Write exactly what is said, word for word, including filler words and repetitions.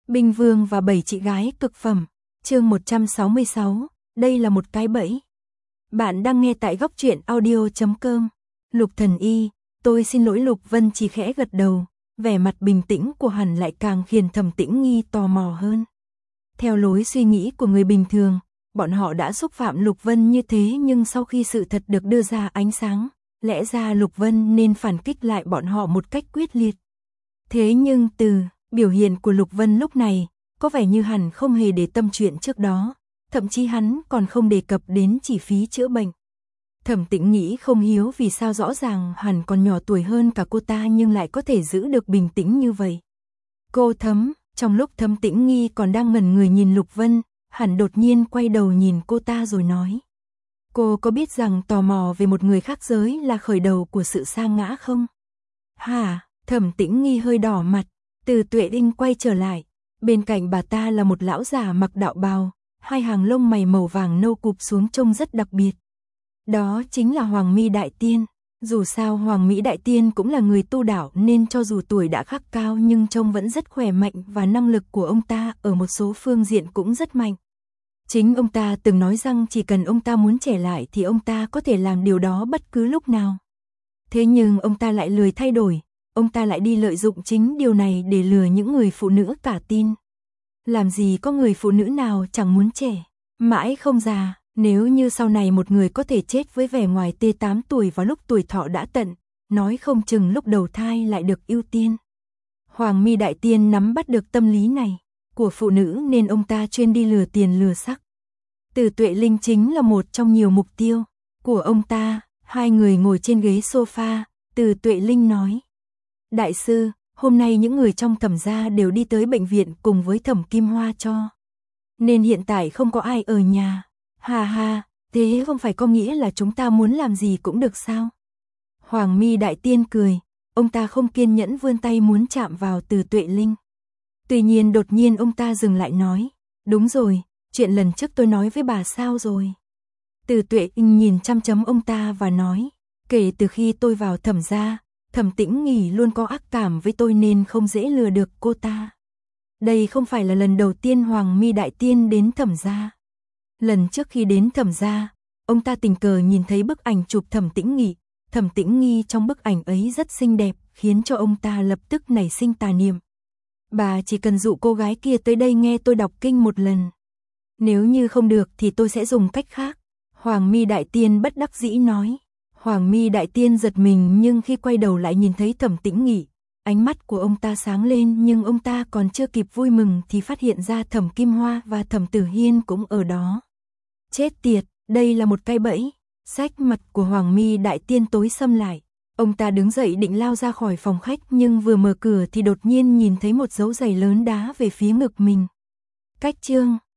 Binh Vương và bảy chị gái cực phẩm, chương một trăm sáu mươi sáu, đây là một cái bẫy. Bạn đang nghe tại góc truyện audio chấm com. Lục Thần Y, tôi xin lỗi. Lục Vân chỉ khẽ gật đầu, vẻ mặt bình tĩnh của hắn lại càng khiến Thẩm Tĩnh Nghi tò mò hơn. Theo lối suy nghĩ của người bình thường, bọn họ đã xúc phạm Lục Vân như thế, nhưng sau khi sự thật được đưa ra ánh sáng, lẽ ra Lục Vân nên phản kích lại bọn họ một cách quyết liệt. Thế nhưng từ biểu hiện của Lục Vân lúc này, có vẻ như hắn không hề để tâm chuyện trước đó, thậm chí hắn còn không đề cập đến chi phí chữa bệnh. Thẩm Tĩnh nghĩ không hiểu vì sao rõ ràng hắn còn nhỏ tuổi hơn cả cô ta nhưng lại có thể giữ được bình tĩnh như vậy. Cô Thấm, trong lúc Thẩm Tĩnh Nghi còn đang ngẩn người nhìn Lục Vân, hắn đột nhiên quay đầu nhìn cô ta rồi nói: cô có biết rằng tò mò về một người khác giới là khởi đầu của sự sa ngã không? Hả? Thẩm Tĩnh Nghi hơi đỏ mặt. Từ Tuệ Linh quay trở lại, bên cạnh bà ta là một lão già mặc đạo bào, hai hàng lông mày màu vàng nâu cụp xuống trông rất đặc biệt. Đó chính là Hoàng Mi Đại Tiên. Dù sao Hoàng Mỹ Đại Tiên cũng là người tu đạo nên cho dù tuổi đã khắc cao nhưng trông vẫn rất khỏe mạnh, và năng lực của ông ta ở một số phương diện cũng rất mạnh. Chính ông ta từng nói rằng chỉ cần ông ta muốn trẻ lại thì ông ta có thể làm điều đó bất cứ lúc nào. Thế nhưng ông ta lại lười thay đổi, ông ta lại đi lợi dụng chính điều này để lừa những người phụ nữ cả tin. Làm gì có người phụ nữ nào chẳng muốn trẻ, mãi không già. Nếu như sau này một người có thể chết với vẻ ngoài tê tám tuổi vào lúc tuổi thọ đã tận, nói không chừng lúc đầu thai lại được ưu tiên. Hoàng Mi Đại Tiên nắm bắt được tâm lý này của phụ nữ nên ông ta chuyên đi lừa tiền lừa sắc. Từ Tuệ Linh chính là một trong nhiều mục tiêu của ông ta. Hai người ngồi trên ghế sofa, Từ Tuệ Linh nói: đại sư, hôm nay những người trong Thẩm gia đều đi tới bệnh viện cùng với Thẩm Kim Hoa cho, nên hiện tại không có ai ở nhà. Hà hà, thế không phải có nghĩa là chúng ta muốn làm gì cũng được sao? Hoàng Mi Đại Tiên cười, ông ta không kiên nhẫn vươn tay muốn chạm vào Từ Tuệ Linh. Tuy nhiên đột nhiên ông ta dừng lại nói: đúng rồi, chuyện lần trước tôi nói với bà sao rồi? Từ Tuệ Linh nhìn chăm chăm ông ta và nói: kể từ khi tôi vào Thẩm gia, Thẩm Tĩnh Nghi luôn có ác cảm với tôi nên không dễ lừa được cô ta. Đây không phải là lần đầu tiên Hoàng Mi Đại Tiên đến Thẩm gia. Lần trước khi đến Thẩm gia, ông ta tình cờ nhìn thấy bức ảnh chụp Thẩm Tĩnh Nghi. Thẩm Tĩnh Nghi trong bức ảnh ấy rất xinh đẹp, khiến cho ông ta lập tức nảy sinh tà niệm. Bà chỉ cần dụ cô gái kia tới đây nghe tôi đọc kinh một lần. Nếu như không được thì tôi sẽ dùng cách khác. Hoàng Mi Đại Tiên bất đắc dĩ nói. Hoàng Mi Đại Tiên giật mình, nhưng khi quay đầu lại nhìn thấy Thẩm Tĩnh Nghi, ánh mắt của ông ta sáng lên, nhưng ông ta còn chưa kịp vui mừng thì phát hiện ra Thẩm Kim Hoa và Thẩm Tử Hiên cũng ở đó. Chết tiệt, đây là một cái bẫy. Sắc mặt của Hoàng Mi Đại Tiên tối sầm lại. Ông ta đứng dậy định lao ra khỏi phòng khách, nhưng vừa mở cửa thì đột nhiên nhìn thấy một dấu giày lớn đá về phía ngực mình. Cách chương